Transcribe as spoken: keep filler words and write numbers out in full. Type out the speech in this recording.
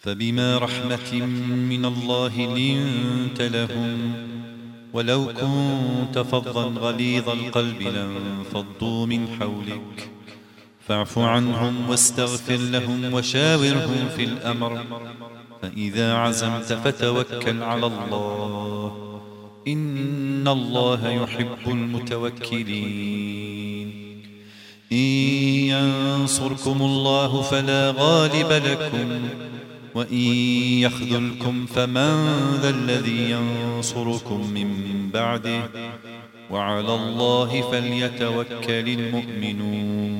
فبما رحمة من الله لنت لهم ولو كنت فظا غليظ القلب لانفضوا من حولك فاعف عنهم واستغفر لهم وشاورهم في الأمر فإذا عزمت فتوكل على الله إن الله يحب المتوكلين. إن ينصركم الله فلا غالب لكم وإن يخذلكم فمن ذا الذي ينصركم من بعده وعلى الله فليتوكل المؤمنون.